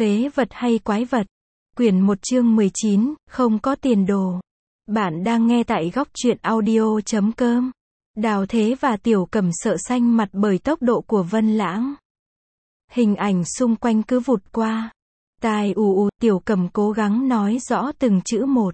Phế vật hay quái vật? Quyển 1 chương 19, không có tiền đồ. Bạn đang nghe tại góc truyện audio.com. Đào Thế và Tiểu Cẩm sợ xanh mặt bởi tốc độ của Vân Lãng. Hình ảnh xung quanh cứ vụt qua. Tai ù, Tiểu Cẩm cố gắng nói rõ từng chữ một.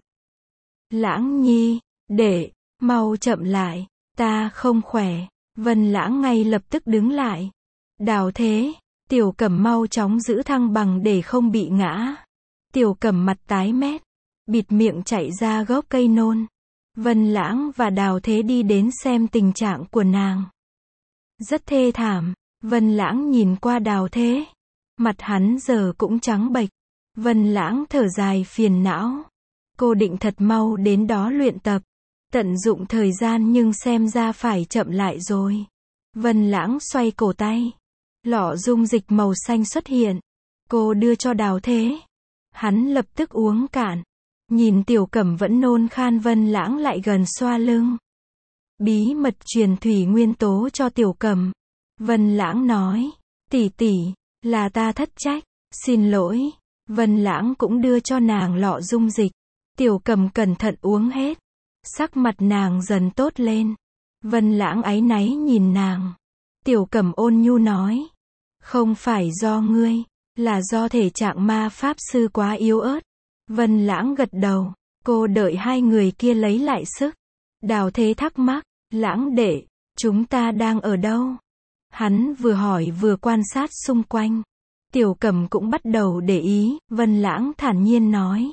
Lãng nhi, để, mau chậm lại, ta không khỏe. Vân Lãng ngay lập tức đứng lại. Đào Thế, Tiểu Cẩm mau chóng giữ thăng bằng để không bị ngã. Tiểu Cẩm mặt tái mét, bịt miệng chạy ra gốc cây nôn. Vân Lãng và Đào Thế đi đến xem tình trạng của nàng. Rất thê thảm. Vân Lãng nhìn qua Đào Thế. Mặt hắn giờ cũng trắng bệch. Vân Lãng thở dài phiền não. Cô định thật mau đến đó luyện tập. Tận dụng thời gian nhưng xem ra phải chậm lại rồi. Vân Lãng xoay cổ tay. Lọ dung dịch màu xanh xuất hiện. Cô đưa cho Đào Thế. Hắn lập tức uống cạn. Nhìn Tiểu Cẩm vẫn nôn khan, Vân Lãng lại gần xoa lưng. Bí mật truyền thủy nguyên tố cho Tiểu Cẩm. Vân Lãng nói. Tỷ tỷ, là ta thất trách. Xin lỗi. Vân Lãng cũng đưa cho nàng lọ dung dịch. Tiểu Cẩm cẩn thận uống hết. Sắc mặt nàng dần tốt lên. Vân Lãng áy náy nhìn nàng. Tiểu Cẩm ôn nhu nói. Không phải do ngươi, là do thể trạng ma pháp sư quá yếu ớt. Vân Lãng gật đầu. Cô đợi hai người kia lấy lại sức. Đào Thế thắc mắc. Lãng đệ, chúng ta đang ở đâu? Hắn vừa hỏi vừa quan sát xung quanh. Tiểu Cẩm cũng bắt đầu để ý. Vân Lãng thản nhiên nói.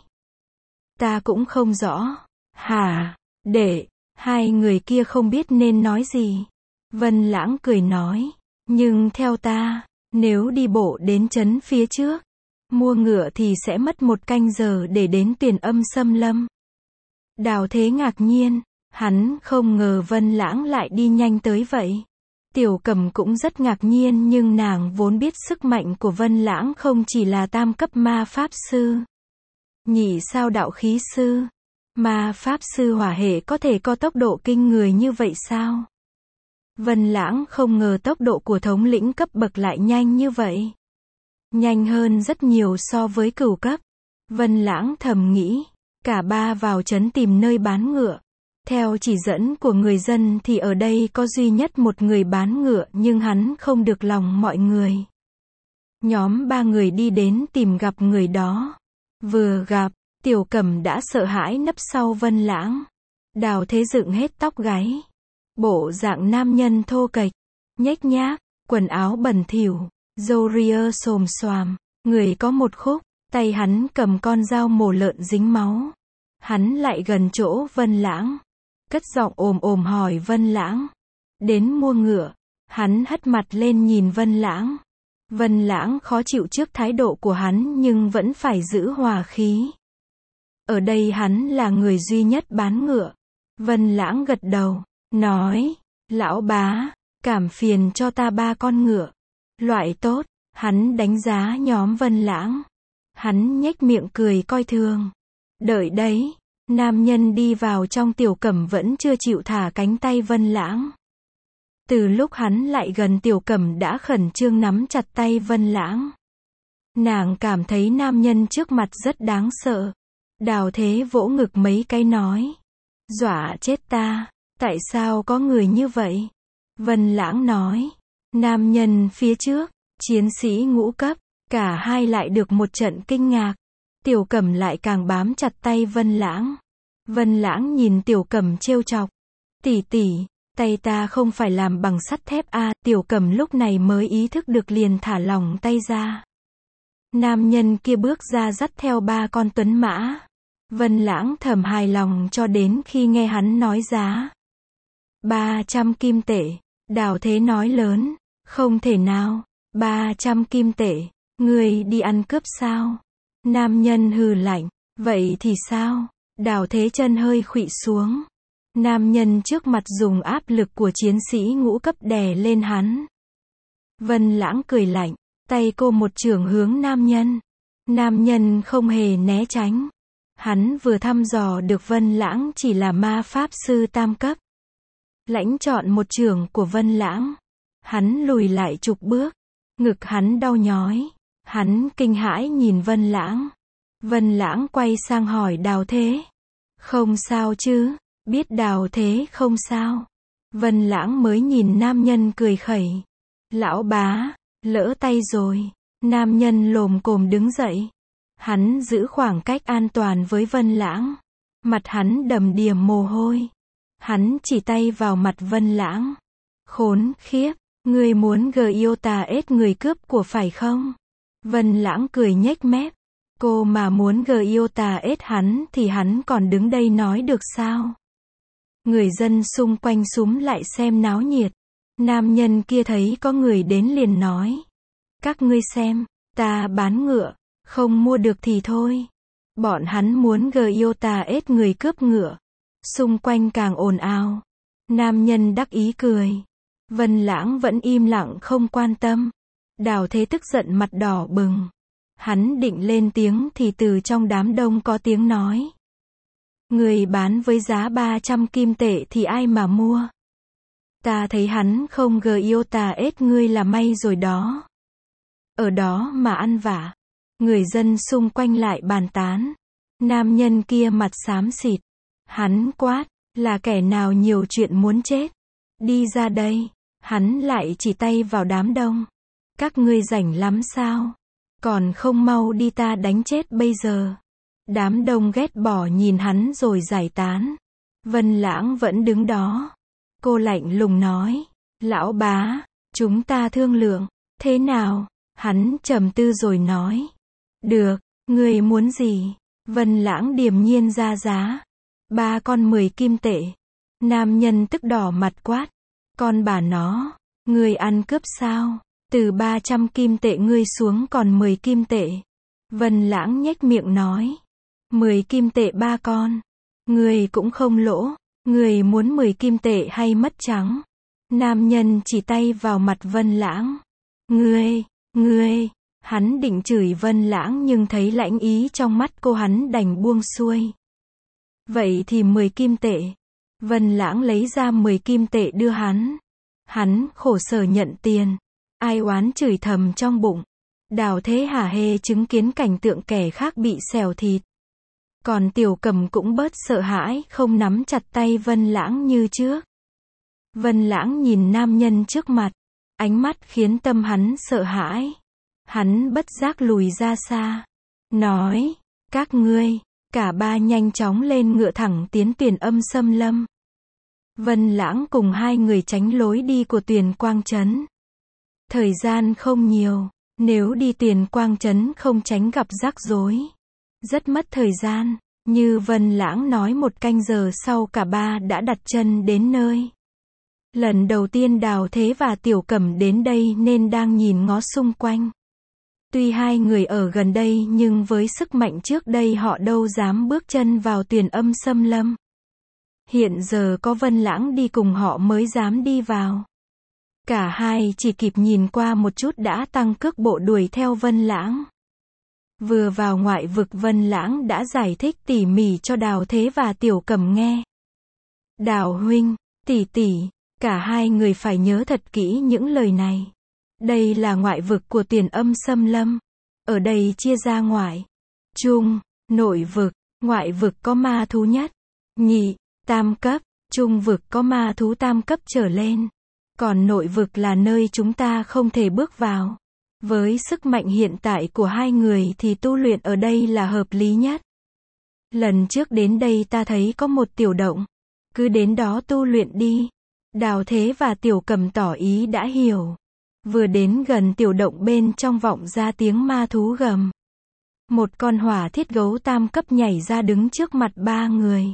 Ta cũng không rõ. Hả? Đệ, hai người kia không biết nên nói gì. Vân Lãng cười nói. Nhưng theo ta, nếu đi bộ đến trấn phía trước, mua ngựa thì sẽ mất 1 canh giờ để đến Tuyển Âm Xâm Lâm. Đào Thế ngạc nhiên. Hắn không ngờ Vân Lãng lại đi nhanh tới vậy. Tiểu Cẩm cũng rất ngạc nhiên, nhưng nàng vốn biết sức mạnh của Vân Lãng không chỉ là tam cấp ma pháp sư, nhị sao đạo khí sư. Ma pháp sư hỏa hệ có thể có tốc độ kinh người như vậy sao? Vân Lãng không ngờ tốc độ của thống lĩnh cấp bậc lại nhanh như vậy. Nhanh hơn rất nhiều so với cửu cấp. Vân Lãng thầm nghĩ. Cả ba vào trấn tìm nơi bán ngựa. Theo chỉ dẫn của người dân thì ở đây có duy nhất một người bán ngựa, nhưng hắn không được lòng mọi người. Nhóm 3 người đi đến tìm gặp người đó. Vừa gặp, Tiểu Cẩm đã sợ hãi nấp sau Vân Lãng. Đào Thế dựng hết tóc gáy. Bộ dạng nam nhân thô kệch, nhếch nhác, quần áo bẩn thỉu, râu ria xồm xoàm, người có một khúc, tay hắn cầm con dao mổ lợn dính máu. Hắn lại gần chỗ Vân Lãng, cất giọng ồm ồm hỏi Vân Lãng. Đến mua ngựa. Hắn hất mặt lên nhìn Vân Lãng. Vân Lãng khó chịu trước thái độ của hắn nhưng vẫn phải giữ hòa khí. Ở đây hắn là người duy nhất bán ngựa. Vân Lãng gật đầu, nói. Lão bá, cảm phiền cho ta 3 con ngựa. Loại tốt. Hắn đánh giá nhóm Vân Lãng. Hắn nhếch miệng cười coi thường. Đợi đấy. Nam nhân đi vào trong. Tiểu Cẩm vẫn chưa chịu thả cánh tay Vân Lãng. Từ lúc hắn lại gần, Tiểu Cẩm đã khẩn trương nắm chặt tay Vân Lãng. Nàng cảm thấy nam nhân trước mặt rất đáng sợ. Đào Thế vỗ ngực mấy cái nói. Dọa chết ta. Tại sao có người như vậy? Vân Lãng nói. Nam nhân phía trước, chiến sĩ ngũ cấp. Cả hai lại được một trận kinh ngạc. Tiểu Cẩm lại càng bám chặt tay Vân Lãng. Vân Lãng nhìn Tiểu Cẩm trêu chọc. Tỷ tỷ, tay ta không phải làm bằng sắt thép à? Tiểu Cẩm lúc này mới ý thức được, liền thả lỏng tay ra. Nam nhân kia bước ra dắt theo 3 con tuấn mã. Vân Lãng thầm hài lòng cho đến khi nghe hắn nói giá. 300 kim tệ. Đào Thế nói lớn. Không thể nào. 300 kim tệ. Ngươi đi ăn cướp sao? Nam nhân hừ lạnh. Vậy thì sao? Đào Thế chân hơi khuỵu xuống. Nam nhân trước mặt dùng áp lực của chiến sĩ ngũ cấp đè lên hắn. Vân Lãng cười lạnh. Tay cô một chưởng hướng nam nhân. Nam nhân không hề né tránh. Hắn vừa thăm dò được Vân Lãng chỉ là ma pháp sư tam cấp. Lãnh chọn một chưởng của Vân Lãng. Hắn lùi lại chục bước. Ngực hắn đau nhói. Hắn kinh hãi nhìn Vân Lãng. Vân Lãng quay sang hỏi Đào Thế. Không sao chứ? Biết Đào Thế không sao. Vân Lãng mới nhìn nam nhân cười khẩy. Lão bá, lỡ tay rồi. Nam nhân lồm cồm đứng dậy. Hắn giữ khoảng cách an toàn với Vân Lãng. Mặt hắn đầm đìa mồ hôi. Hắn chỉ tay vào mặt Vân Lãng. Khốn khiếp, ngươi muốn Gyota-S người cướp của phải không? Vân Lãng cười nhếch mép. Cô mà muốn Gyota-S hắn thì hắn còn đứng đây nói được sao? Người dân xung quanh súm lại xem náo nhiệt. Nam nhân kia thấy có người đến liền nói. Các ngươi xem, ta bán ngựa, không mua được thì thôi. Bọn hắn muốn Gyota-S người cướp ngựa. Xung quanh càng ồn ào. Nam nhân đắc ý cười. Vân Lãng vẫn im lặng không quan tâm. Đào Thế tức giận mặt đỏ bừng. Hắn định lên tiếng thì từ trong đám đông có tiếng nói. Người bán với giá 300 kim tệ thì ai mà mua? Ta thấy hắn không Gyota-S ngươi là may rồi đó. Ở đó mà ăn vạ. Người dân xung quanh lại bàn tán. Nam nhân kia mặt xám xịt. Hắn quát, là kẻ nào nhiều chuyện muốn chết. Đi ra đây. Hắn lại chỉ tay vào đám đông. Các ngươi rảnh lắm sao? Còn không mau đi ta đánh chết bây giờ. Đám đông ghét bỏ nhìn hắn rồi giải tán. Vân Lãng vẫn đứng đó. Cô lạnh lùng nói. Lão bá, chúng ta thương lượng. Thế nào? Hắn trầm tư rồi nói. Được, ngươi muốn gì? Vân Lãng điềm nhiên ra giá. 3 con 10 kim tệ. Nam nhân tức đỏ mặt quát. Con bà nó, ngươi ăn cướp sao? Từ 300 kim tệ ngươi xuống còn 10 kim tệ. Vân Lãng nhếch miệng nói. 10 kim tệ 3 con. Ngươi cũng không lỗ. Ngươi muốn 10 kim tệ hay mất trắng? Nam nhân chỉ tay vào mặt Vân Lãng. Ngươi, hắn định chửi Vân Lãng nhưng thấy lãnh ý trong mắt cô hắn đành buông xuôi. Vậy thì 10 kim tệ. Vân Lãng lấy ra 10 kim tệ đưa hắn. Hắn khổ sở nhận tiền. Ai oán chửi thầm trong bụng. Đào Thế hả hê chứng kiến cảnh tượng kẻ khác bị xẻo thịt. Còn Tiểu Cầm cũng bớt sợ hãi, không nắm chặt tay Vân Lãng như trước. Vân Lãng nhìn nam nhân trước mặt. Ánh mắt khiến tâm hắn sợ hãi. Hắn bất giác lùi ra xa. Nói, các ngươi, cả ba nhanh chóng lên ngựa thẳng tiến Tuyền Âm Xâm Lâm. Vân Lãng cùng hai người tránh lối đi của Tuyền Quang Trấn. Thời gian không nhiều, nếu đi Tuyền Quang Trấn không tránh gặp rắc rối. Rất mất thời gian, như Vân Lãng nói 1 canh giờ sau cả ba đã đặt chân đến nơi. Lần đầu tiên Đào Thế và Tiểu Cẩm đến đây nên đang nhìn ngó xung quanh. Tuy hai người ở gần đây nhưng với sức mạnh trước đây họ đâu dám bước chân vào Tuyền Âm Xâm Lâm. Hiện giờ có Vân Lãng đi cùng họ mới dám đi vào. Cả hai chỉ kịp nhìn qua một chút đã tăng cước bộ đuổi theo Vân Lãng. Vừa vào ngoại vực Vân Lãng đã giải thích tỉ mỉ cho Đào Thế và Tiểu Cẩm nghe. Đào huynh, tỷ tỷ, cả hai người phải nhớ thật kỹ những lời này. Đây là ngoại vực của Tuyền Âm Xâm Lâm. Ở đây chia ra ngoại, trung, nội vực. Ngoại vực có ma thú nhất, nhị, tam cấp. Trung vực có ma thú tam cấp trở lên. Còn nội vực là nơi chúng ta không thể bước vào. Với sức mạnh hiện tại của hai người thì tu luyện ở đây là hợp lý nhất. Lần trước đến đây ta thấy có một tiểu động. Cứ đến đó tu luyện đi. Đào Thế và Tiểu Cẩm tỏ ý đã hiểu. Vừa đến gần tiểu động bên trong vọng ra tiếng ma thú gầm. Một con hỏa thiết gấu tam cấp nhảy ra đứng trước mặt ba người.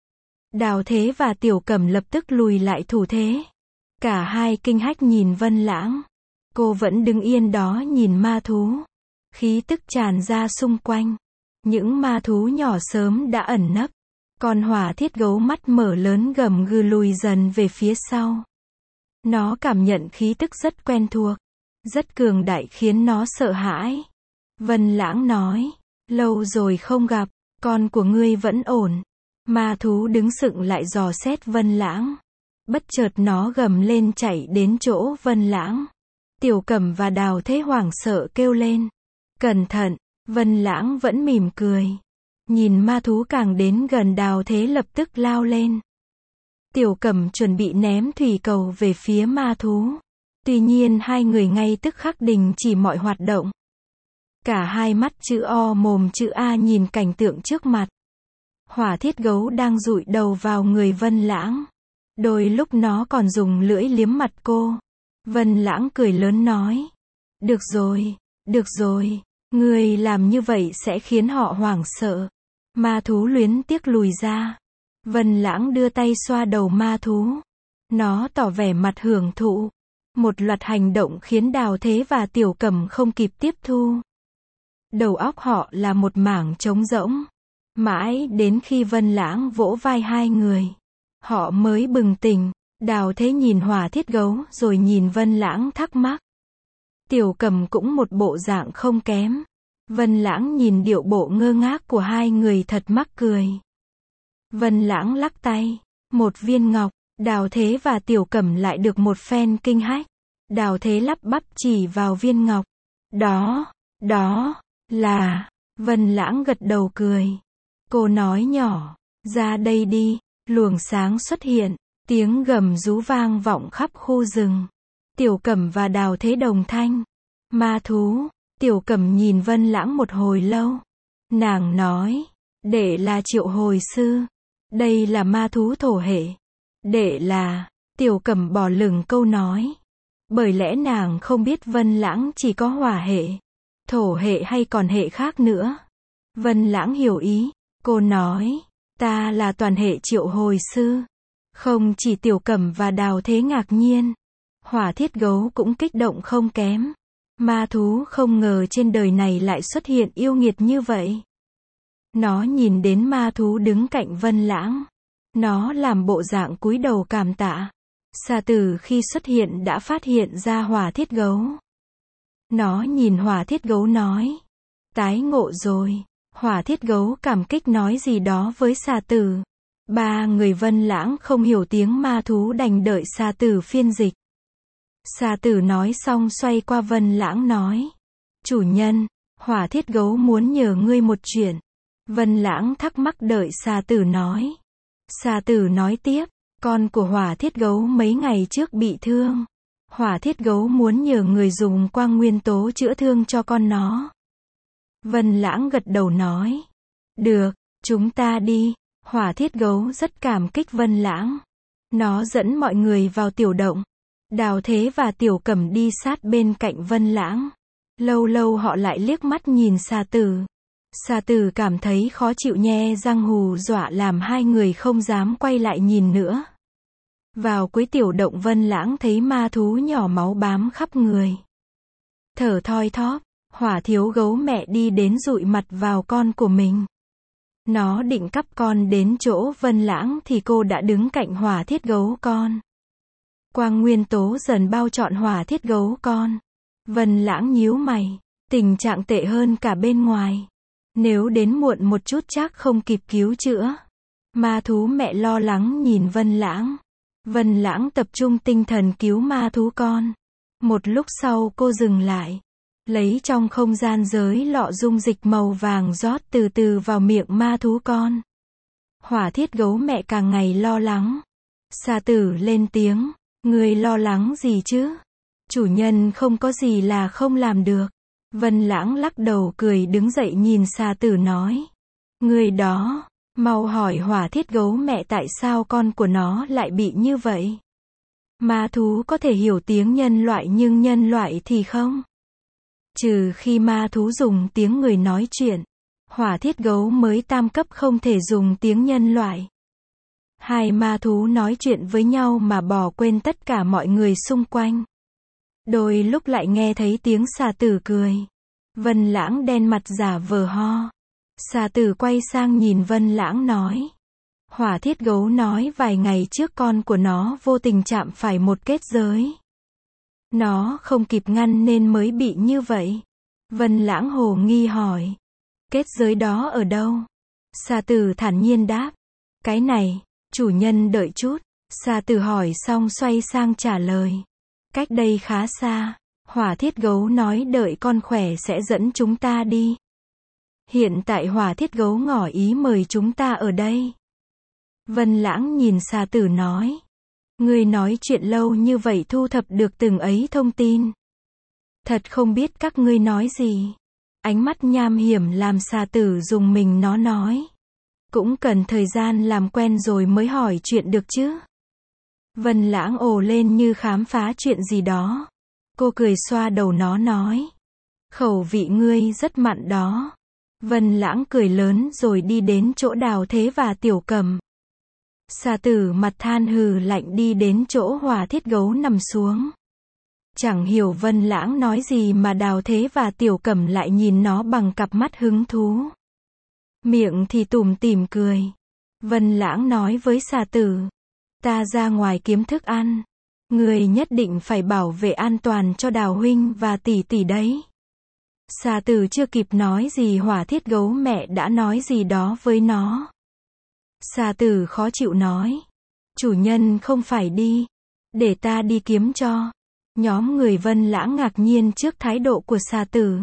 Đào Thế và Tiểu Cẩm lập tức lùi lại thủ thế. Cả hai kinh hách nhìn Vân Lãng. Cô vẫn đứng yên đó nhìn ma thú. Khí tức tràn ra xung quanh. Những ma thú nhỏ sớm đã ẩn nấp. Con hỏa thiết gấu mắt mở lớn gầm gừ lùi dần về phía sau. Nó cảm nhận khí tức rất quen thuộc. Rất cường đại khiến nó sợ hãi. Vân Lãng nói. Lâu rồi không gặp. Con của ngươi vẫn ổn. Ma thú đứng sững lại dò xét Vân Lãng. Bất chợt nó gầm lên chạy đến chỗ Vân Lãng. Tiểu Cẩm và Đào Thế hoảng sợ kêu lên. Cẩn thận, Vân Lãng vẫn mỉm cười. Nhìn ma thú càng đến gần Đào Thế lập tức lao lên. Tiểu Cẩm chuẩn bị ném thủy cầu về phía ma thú. Tuy nhiên hai người ngay tức khắc đình chỉ mọi hoạt động. Cả hai mắt chữ O mồm chữ A nhìn cảnh tượng trước mặt. Hỏa thiết gấu đang dụi đầu vào người Vân Lãng. Đôi lúc nó còn dùng lưỡi liếm mặt cô. Vân Lãng cười lớn nói. Được rồi, ngươi làm như vậy sẽ khiến họ hoảng sợ. Ma thú luyến tiếc lùi ra. Vân Lãng đưa tay xoa đầu ma thú. Nó tỏ vẻ mặt hưởng thụ. Một loạt hành động khiến Đào Thế và Tiểu Cẩm không kịp tiếp thu. Đầu óc họ là một mảng trống rỗng. Mãi đến khi Vân Lãng vỗ vai hai người, họ mới bừng tỉnh. Đào Thế nhìn hỏa thiết gấu rồi nhìn Vân Lãng thắc mắc. Tiểu Cẩm cũng một bộ dạng không kém. Vân Lãng nhìn điệu bộ ngơ ngác của hai người thật mắc cười. Vân Lãng lắc tay. Một viên ngọc. Đào Thế và Tiểu Cẩm lại được một phen kinh hách. Đào Thế lắp bắp chỉ vào viên ngọc. Đó là... Vân Lãng gật đầu cười. Cô nói nhỏ. Ra đây đi. Luồng sáng xuất hiện. Tiếng gầm rú vang vọng khắp khu rừng. Tiểu Cẩm và Đào Thế đồng thanh. Ma thú. Tiểu Cẩm nhìn Vân Lãng một hồi lâu. Nàng nói. Đệ là triệu hồi sư. Đây là ma thú thổ hệ. Đệ là... Tiểu Cẩm bỏ lửng câu nói. Bởi lẽ nàng không biết Vân Lãng chỉ có hỏa hệ, thổ hệ hay còn hệ khác nữa. Vân Lãng hiểu ý. Cô nói. Ta là toàn hệ triệu hồi sư. Không chỉ Tiểu Cẩm và Đào Thế ngạc nhiên. Hỏa thiết gấu cũng kích động không kém. Ma thú không ngờ trên đời này lại xuất hiện yêu nghiệt như vậy. Nó nhìn đến ma thú đứng cạnh Vân Lãng. Nó làm bộ dạng cúi đầu cảm tạ. Xà Tử khi xuất hiện đã phát hiện ra hỏa thiết gấu. Nó nhìn hỏa thiết gấu nói. Tái ngộ rồi. Hỏa thiết gấu cảm kích nói gì đó với Xà Tử. Ba người Vân Lãng không hiểu tiếng ma thú đành đợi Xà Tử phiên dịch. Xà Tử nói xong xoay qua Vân Lãng nói. Chủ nhân, hỏa thiết gấu muốn nhờ ngươi một chuyện. Vân Lãng thắc mắc đợi Xà Tử nói. Xà Tử nói tiếp. Con của hỏa thiết gấu mấy ngày trước bị thương. Hỏa thiết gấu muốn nhờ người dùng quang nguyên tố chữa thương cho con nó. Vân Lãng gật đầu nói. Được, chúng ta đi. Hỏa thiết gấu rất cảm kích Vân Lãng. Nó dẫn mọi người vào tiểu động. Đào Thế và Tiểu Cẩm đi sát bên cạnh Vân Lãng. Lâu lâu họ lại liếc mắt nhìn Xà Tử. Xà Tử cảm thấy khó chịu nhe răng hù dọa làm hai người không dám quay lại nhìn nữa. Vào cuối tiểu động Vân Lãng thấy ma thú nhỏ máu bám khắp người. Thở thoi thóp, hỏa thiếu gấu mẹ đi đến dụi mặt vào con của mình. Nó định cắp con đến chỗ Vân Lãng thì cô đã đứng cạnh hỏa thiết gấu con. Quang nguyên tố dần bao trọn hỏa thiết gấu con. Vân Lãng nhíu mày, tình trạng tệ hơn cả bên ngoài. Nếu đến muộn một chút chắc không kịp cứu chữa. Ma thú mẹ lo lắng nhìn Vân Lãng. Vân Lãng tập trung tinh thần cứu ma thú con. Một lúc sau cô dừng lại. Lấy trong không gian giới lọ dung dịch màu vàng rót từ từ vào miệng ma thú con. Hỏa thiết gấu mẹ càng ngày lo lắng. Xà Tử lên tiếng. Người lo lắng gì chứ? Chủ nhân không có gì là không làm được. Vân Lãng lắc đầu cười đứng dậy nhìn Xà Tử nói. Người đó, mau hỏi hỏa thiết gấu mẹ tại sao con của nó lại bị như vậy. Ma thú có thể hiểu tiếng nhân loại nhưng nhân loại thì không. Trừ khi ma thú dùng tiếng người nói chuyện. Hỏa thiết gấu mới tam cấp không thể dùng tiếng nhân loại. Hai ma thú nói chuyện với nhau mà bỏ quên tất cả mọi người xung quanh. Đôi lúc lại nghe thấy tiếng Xà Tử cười. Vân Lãng đen mặt giả vờ ho. Xà Tử quay sang nhìn Vân Lãng nói. Hỏa thiết gấu nói vài ngày trước con của nó vô tình chạm phải một kết giới. Nó không kịp ngăn nên mới bị như vậy. Vân Lãng hồ nghi hỏi. Kết giới đó ở đâu? Xà Tử thản nhiên đáp. Cái này, chủ nhân đợi chút. Xà Tử hỏi xong xoay sang trả lời. Cách đây khá xa. Hỏa thiết gấu nói đợi con khỏe sẽ dẫn chúng ta đi. Hiện tại hỏa thiết gấu ngỏ ý mời chúng ta ở đây. Vân Lãng nhìn xà tử nói. Ngươi nói chuyện lâu như vậy thu thập được từng ấy thông tin. Thật không biết các ngươi nói gì. Ánh mắt nham hiểm làm xà tử dùng mình nó nói. Cũng cần thời gian làm quen rồi mới hỏi chuyện được chứ. Vân Lãng ồ lên như khám phá chuyện gì đó. Cô cười xoa đầu nó nói. Khẩu vị ngươi rất mặn đó. Vân Lãng cười lớn rồi đi đến chỗ Đào Thế và Tiểu Cầm. Xà tử mặt than hừ lạnh đi đến chỗ hỏa thiết gấu nằm xuống. Chẳng hiểu Vân Lãng nói gì mà Đào Thế và Tiểu Cầm lại nhìn nó bằng cặp mắt hứng thú. Miệng thì tủm tỉm cười. Vân Lãng nói với xà tử. Ta ra ngoài kiếm thức ăn. Người nhất định phải bảo vệ an toàn cho Đào huynh và tỷ tỷ đấy. Xà tử chưa kịp nói gì hỏa thiết gấu mẹ đã nói gì đó với nó. Xà tử khó chịu nói. Chủ nhân không phải đi. Để ta đi kiếm cho. Nhóm người Vân Lãng ngạc nhiên trước thái độ của xà tử.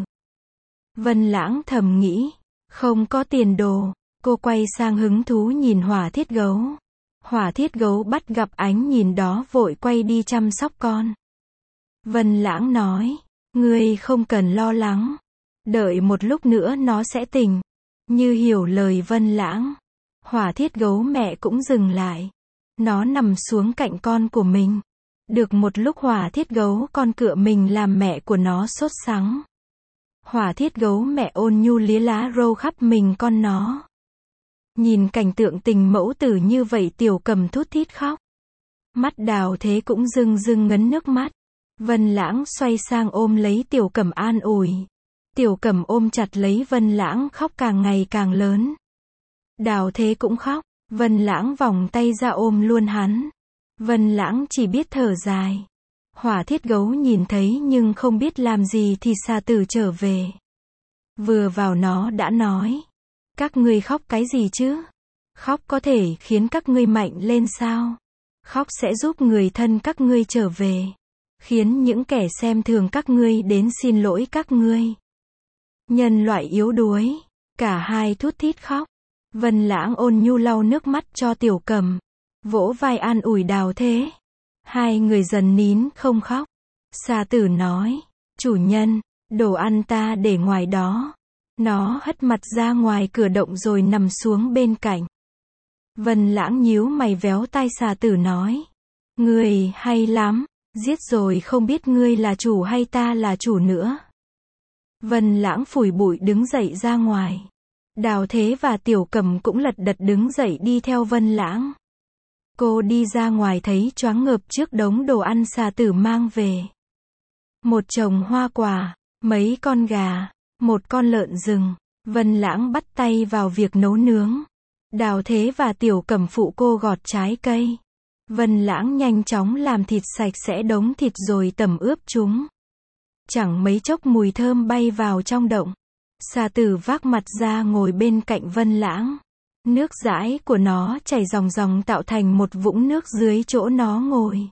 Vân Lãng thầm nghĩ. Không có tiền đồ. Cô quay sang hứng thú nhìn hỏa thiết gấu. Hỏa thiết gấu bắt gặp ánh nhìn đó vội quay đi chăm sóc con. Vân Lãng nói. Ngươi không cần lo lắng. Đợi một lúc nữa nó sẽ tỉnh. Như hiểu lời Vân Lãng. Hỏa thiết gấu mẹ cũng dừng lại. Nó nằm xuống cạnh con của mình. Được một lúc hỏa thiết gấu con cựa mình làm mẹ của nó sốt sắng. Hỏa thiết gấu mẹ ôn nhu lía lá râu khắp mình con nó. Nhìn cảnh tượng tình mẫu tử như vậy Tiểu Cầm thút thít khóc. Mắt Đào Thế cũng rưng rưng ngấn nước mắt. Vân Lãng xoay sang ôm lấy Tiểu Cầm an ủi. Tiểu Cầm ôm chặt lấy Vân Lãng khóc càng ngày càng lớn. Đào Thế cũng khóc. Vân Lãng vòng tay ra ôm luôn hắn. Vân Lãng chỉ biết thở dài. Hỏa thiết gấu nhìn thấy nhưng không biết làm gì thì xà tử trở về. Vừa vào nó đã nói. Các ngươi khóc cái gì chứ? Khóc có thể khiến các ngươi mạnh lên sao? Khóc sẽ giúp người thân các ngươi trở về. Khiến những kẻ xem thường các ngươi đến xin lỗi các ngươi. Nhân loại yếu đuối. Cả hai thút thít khóc. Vân Lãng ôn nhu lau nước mắt cho Tiểu Cầm. Vỗ vai an ủi Đào Thế. Hai người dần nín không khóc. Xà tử nói. Chủ nhân, đồ ăn ta để ngoài đó. Nó hất mặt ra ngoài cửa động rồi nằm xuống bên cạnh. Vân Lãng nhíu mày véo tai xà tử nói. Ngươi hay lắm. Giết rồi không biết ngươi là chủ hay ta là chủ nữa. Vân Lãng phủi bụi đứng dậy ra ngoài. Đào Thế và Tiểu Cầm cũng lật đật đứng dậy đi theo Vân Lãng. Cô đi ra ngoài thấy choáng ngợp trước đống đồ ăn xà tử mang về. Một chồng hoa quả, mấy con gà, một con lợn rừng. Vân Lãng bắt tay vào việc nấu nướng. Đào Thế và Tiểu Cầm phụ cô gọt trái cây. Vân Lãng nhanh chóng làm thịt sạch sẽ đống thịt rồi tẩm ướp chúng. Chẳng mấy chốc mùi thơm bay vào trong động. Xà tử vác mặt ra ngồi bên cạnh Vân Lãng. Nước dãi của nó chảy ròng ròng tạo thành một vũng nước dưới chỗ nó ngồi.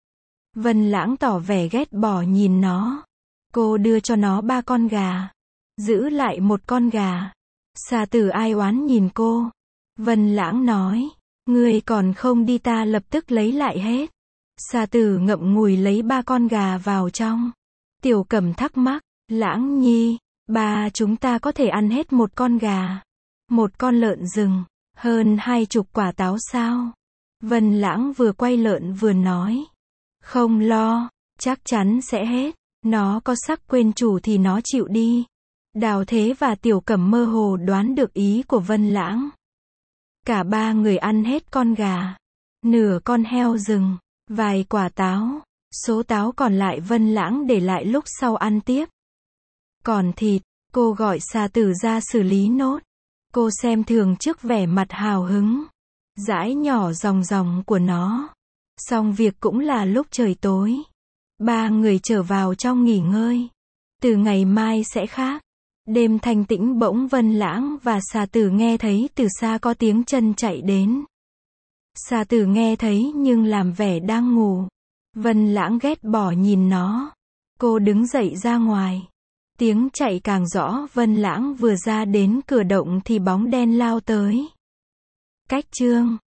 Vân Lãng tỏ vẻ ghét bỏ nhìn nó. Cô đưa cho nó 3 con gà. Giữ lại 1 con gà. Xà tử ai oán nhìn cô. Vân Lãng nói. Ngươi còn không đi ta lập tức lấy lại hết. Xà tử ngậm ngùi lấy 3 con gà vào trong. Tiểu Cầm thắc mắc. Lãng nhi, ba chúng ta có thể ăn hết 1 con gà. 1 con lợn rừng. Hơn 20 quả táo sao? Vân Lãng vừa quay lợn vừa nói. Không lo, chắc chắn sẽ hết. Nó có sắc quên chủ thì nó chịu đi. Đào Thế và Tiểu Cầm mơ hồ đoán được ý của Vân Lãng. Cả 3 người ăn hết con gà, nửa con heo rừng, vài quả táo. Số táo còn lại Vân Lãng để lại lúc sau ăn tiếp. Còn thịt, cô gọi xà tử ra xử lý nốt. Cô xem thường trước vẻ mặt hào hứng, dãi nhỏ ròng ròng của nó. Xong việc cũng là lúc trời tối. 3 người trở vào trong nghỉ ngơi. Từ ngày mai sẽ khác. Đêm thanh tĩnh bỗng Vân Lãng và xà tử nghe thấy từ xa có tiếng chân chạy đến. Xà tử nghe thấy nhưng làm vẻ đang ngủ. Vân Lãng ghét bỏ nhìn nó. Cô đứng dậy ra ngoài. Tiếng chạy càng rõ, Vân Lãng vừa ra đến cửa động thì bóng đen lao tới. Cách chương